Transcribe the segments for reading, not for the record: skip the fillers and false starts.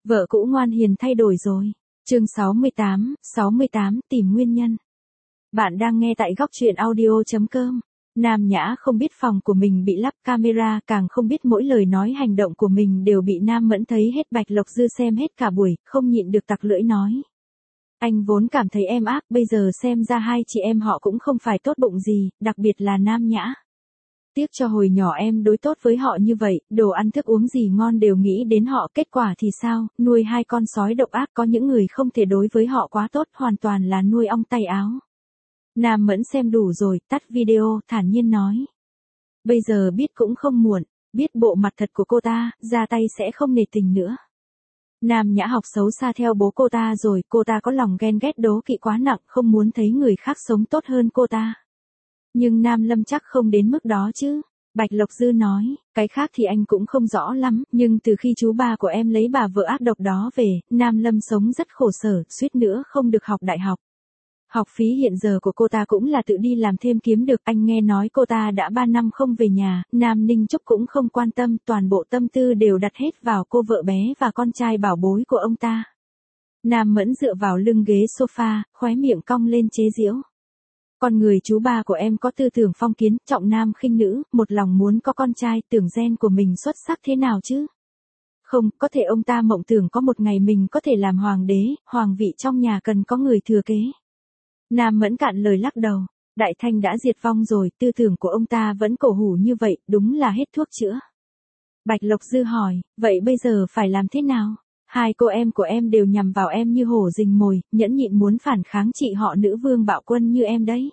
Vợ cũ ngoan hiền thay đổi rồi. Chương 68 tìm nguyên nhân. Bạn đang nghe tại góc truyện audio.com. Nam Nhã không biết phòng của mình bị lắp camera, càng không biết mỗi lời nói hành động của mình đều bị Nam Mẫn thấy hết. Bạch Lộc Dư xem hết cả buổi, không nhịn được tặc lưỡi nói. Anh vốn cảm thấy em ác, bây giờ xem ra hai chị em họ cũng không phải tốt bụng gì, đặc biệt là Nam Nhã. Tiếc cho hồi nhỏ em đối tốt với họ như vậy, đồ ăn thức uống gì ngon đều nghĩ đến họ, kết quả thì sao, nuôi hai con sói độc ác, có những người không thể đối với họ quá tốt, hoàn toàn là nuôi ong tay áo. Nam Mẫn xem đủ rồi, tắt video, thản nhiên nói. Bây giờ biết cũng không muộn, biết bộ mặt thật của cô ta, ra tay sẽ không nề tình nữa. Nam Nhã học xấu xa theo bố cô ta rồi, cô ta có lòng ghen ghét đố kỵ quá nặng, không muốn thấy người khác sống tốt hơn cô ta. Nhưng Nam Lâm chắc không đến mức đó chứ. Bạch Lộc Dư nói, cái khác thì anh cũng không rõ lắm, nhưng từ khi chú ba của em lấy bà vợ ác độc đó về, Nam Lâm sống rất khổ sở, suýt nữa không được học đại học. Học phí hiện giờ của cô ta cũng là tự đi làm thêm kiếm được, anh nghe nói cô ta đã 3 năm không về nhà, Nam Ninh Trúc cũng không quan tâm, toàn bộ tâm tư đều đặt hết vào cô vợ bé và con trai bảo bối của ông ta. Nam Mẫn dựa vào lưng ghế sofa, khóe miệng cong lên chế giễu. Con người chú ba của em có tư tưởng phong kiến, trọng nam khinh nữ, một lòng muốn có con trai, tưởng gen của mình xuất sắc thế nào chứ? Không, có thể ông ta mộng tưởng có một ngày mình có thể làm hoàng đế, hoàng vị trong nhà cần có người thừa kế. Nam Mẫn cạn lời lắc đầu, Đại Thanh đã diệt vong rồi, tư tưởng của ông ta vẫn cổ hủ như vậy, đúng là hết thuốc chữa. Bạch Lộc Dư hỏi, vậy bây giờ phải làm thế nào? Hai cô em của em đều nhằm vào em như hổ rình mồi, nhẫn nhịn muốn phản kháng chị họ nữ vương bạo quân như em đấy.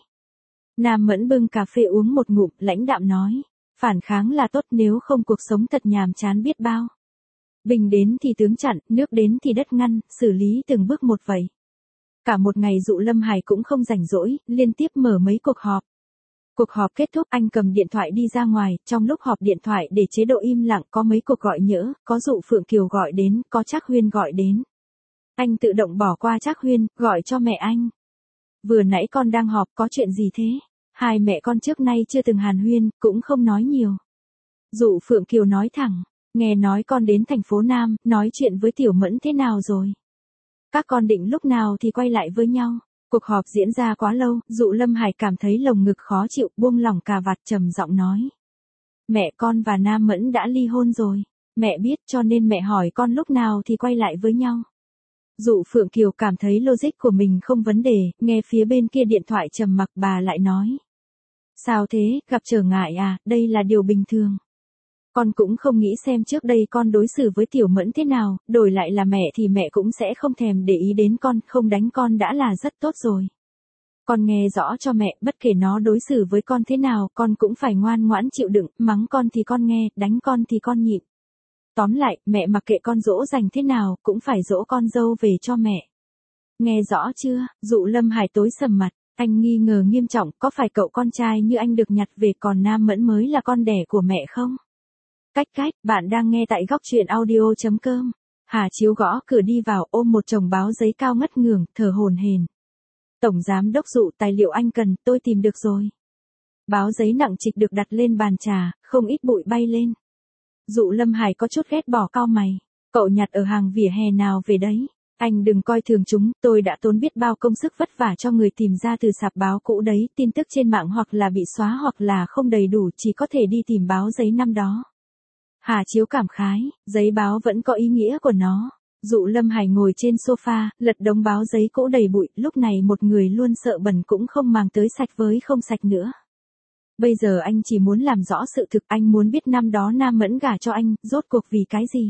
Nam Mẫn bưng cà phê uống một ngụm, lãnh đạm nói, phản kháng là tốt, nếu không cuộc sống thật nhàm chán biết bao. Binh đến thì tướng chặn, nước đến thì đất ngăn, xử lý từng bước một vậy. Cả một ngày Dụ Lâm Hải cũng không rảnh rỗi, liên tiếp mở mấy cuộc họp. Cuộc họp kết thúc, anh cầm điện thoại đi ra ngoài, trong lúc họp điện thoại để chế độ im lặng, có mấy cuộc gọi nhỡ, có Dụ Phượng Kiều gọi đến, có Trác Huyên gọi đến. Anh tự động bỏ qua Trác Huyên, gọi cho mẹ anh. Vừa nãy con đang họp, có chuyện gì thế? Hai mẹ con trước nay chưa từng hàn huyên, cũng không nói nhiều. Dụ Phượng Kiều nói thẳng, nghe nói con đến thành phố Nam, nói chuyện với Tiểu Mẫn thế nào rồi? Các con định lúc nào thì quay lại với nhau? Cuộc họp diễn ra quá lâu, Dụ Lâm Hải cảm thấy lồng ngực khó chịu, buông lỏng cà vạt, trầm giọng nói. Mẹ con và Nam Mẫn đã ly hôn rồi. Mẹ biết, cho nên mẹ hỏi con lúc nào thì quay lại với nhau. Dụ Phượng Kiều cảm thấy logic của mình không vấn đề, nghe phía bên kia điện thoại trầm mặc, bà lại nói. Sao thế, gặp trở ngại à, đây là điều bình thường. Con cũng không nghĩ xem trước đây con đối xử với Tiểu Mẫn thế nào, đổi lại là mẹ thì mẹ cũng sẽ không thèm để ý đến con, không đánh con đã là rất tốt rồi. Con nghe rõ cho mẹ, bất kể nó đối xử với con thế nào, con cũng phải ngoan ngoãn chịu đựng, mắng con thì con nghe, đánh con thì con nhịn. Tóm lại, mẹ mặc kệ con dỗ dành thế nào, cũng phải dỗ con dâu về cho mẹ. Nghe rõ chưa? Dụ Lâm Hải tối sầm mặt, anh nghi ngờ nghiêm trọng, có phải cậu con trai như anh được nhặt về còn Nam Mẫn mới là con đẻ của mẹ không? Cách, bạn đang nghe tại góc truyện audio.com. Hà Chiếu gõ cửa đi vào, ôm một chồng báo giấy cao ngất ngường, thở hổn hển. Tổng giám đốc Dụ, tài liệu anh cần, tôi tìm được rồi. Báo giấy nặng trịch được đặt lên bàn trà, không ít bụi bay lên. Dụ Lâm Hải có chút ghét bỏ, cau mày. Cậu nhặt ở hàng vỉa hè nào về đấy? Anh đừng coi thường chúng, tôi đã tốn biết bao công sức vất vả cho người tìm ra từ sạp báo cũ đấy, tin tức trên mạng hoặc là bị xóa hoặc là không đầy đủ, chỉ có thể đi tìm báo giấy năm đó. Hà Chiếu cảm khái, giấy báo vẫn có ý nghĩa của nó. Dụ Lâm Hải ngồi trên sofa, lật đống báo giấy cũ đầy bụi, lúc này một người luôn sợ bẩn cũng không màng tới sạch với không sạch nữa. Bây giờ anh chỉ muốn làm rõ sự thực, anh muốn biết năm đó Nam Mẫn gả cho anh, rốt cuộc vì cái gì.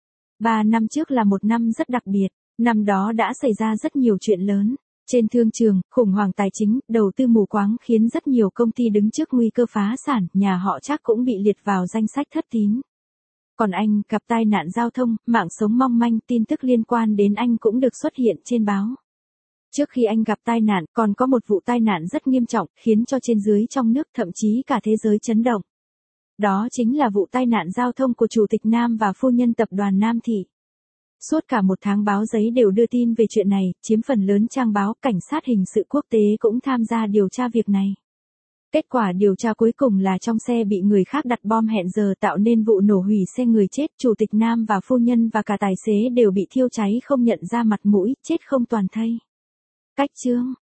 3 năm trước là một năm rất đặc biệt, năm đó đã xảy ra rất nhiều chuyện lớn. Trên thương trường, khủng hoảng tài chính, đầu tư mù quáng khiến rất nhiều công ty đứng trước nguy cơ phá sản, nhà họ Trác cũng bị liệt vào danh sách thất tín. Còn anh, gặp tai nạn giao thông, mạng sống mong manh, tin tức liên quan đến anh cũng được xuất hiện trên báo. Trước khi anh gặp tai nạn, còn có một vụ tai nạn rất nghiêm trọng, khiến cho trên dưới trong nước, thậm chí cả thế giới chấn động. Đó chính là vụ tai nạn giao thông của Chủ tịch Nam và phu nhân tập đoàn Nam Thị. Suốt cả một tháng báo giấy đều đưa tin về chuyện này, chiếm phần lớn trang báo, cảnh sát hình sự quốc tế cũng tham gia điều tra việc này. Kết quả điều tra cuối cùng là trong xe bị người khác đặt bom hẹn giờ tạo nên vụ nổ hủy xe, người chết, chủ tịch Nam và phu nhân và cả tài xế đều bị thiêu cháy không nhận ra mặt mũi, chết không toàn thây. Cách chương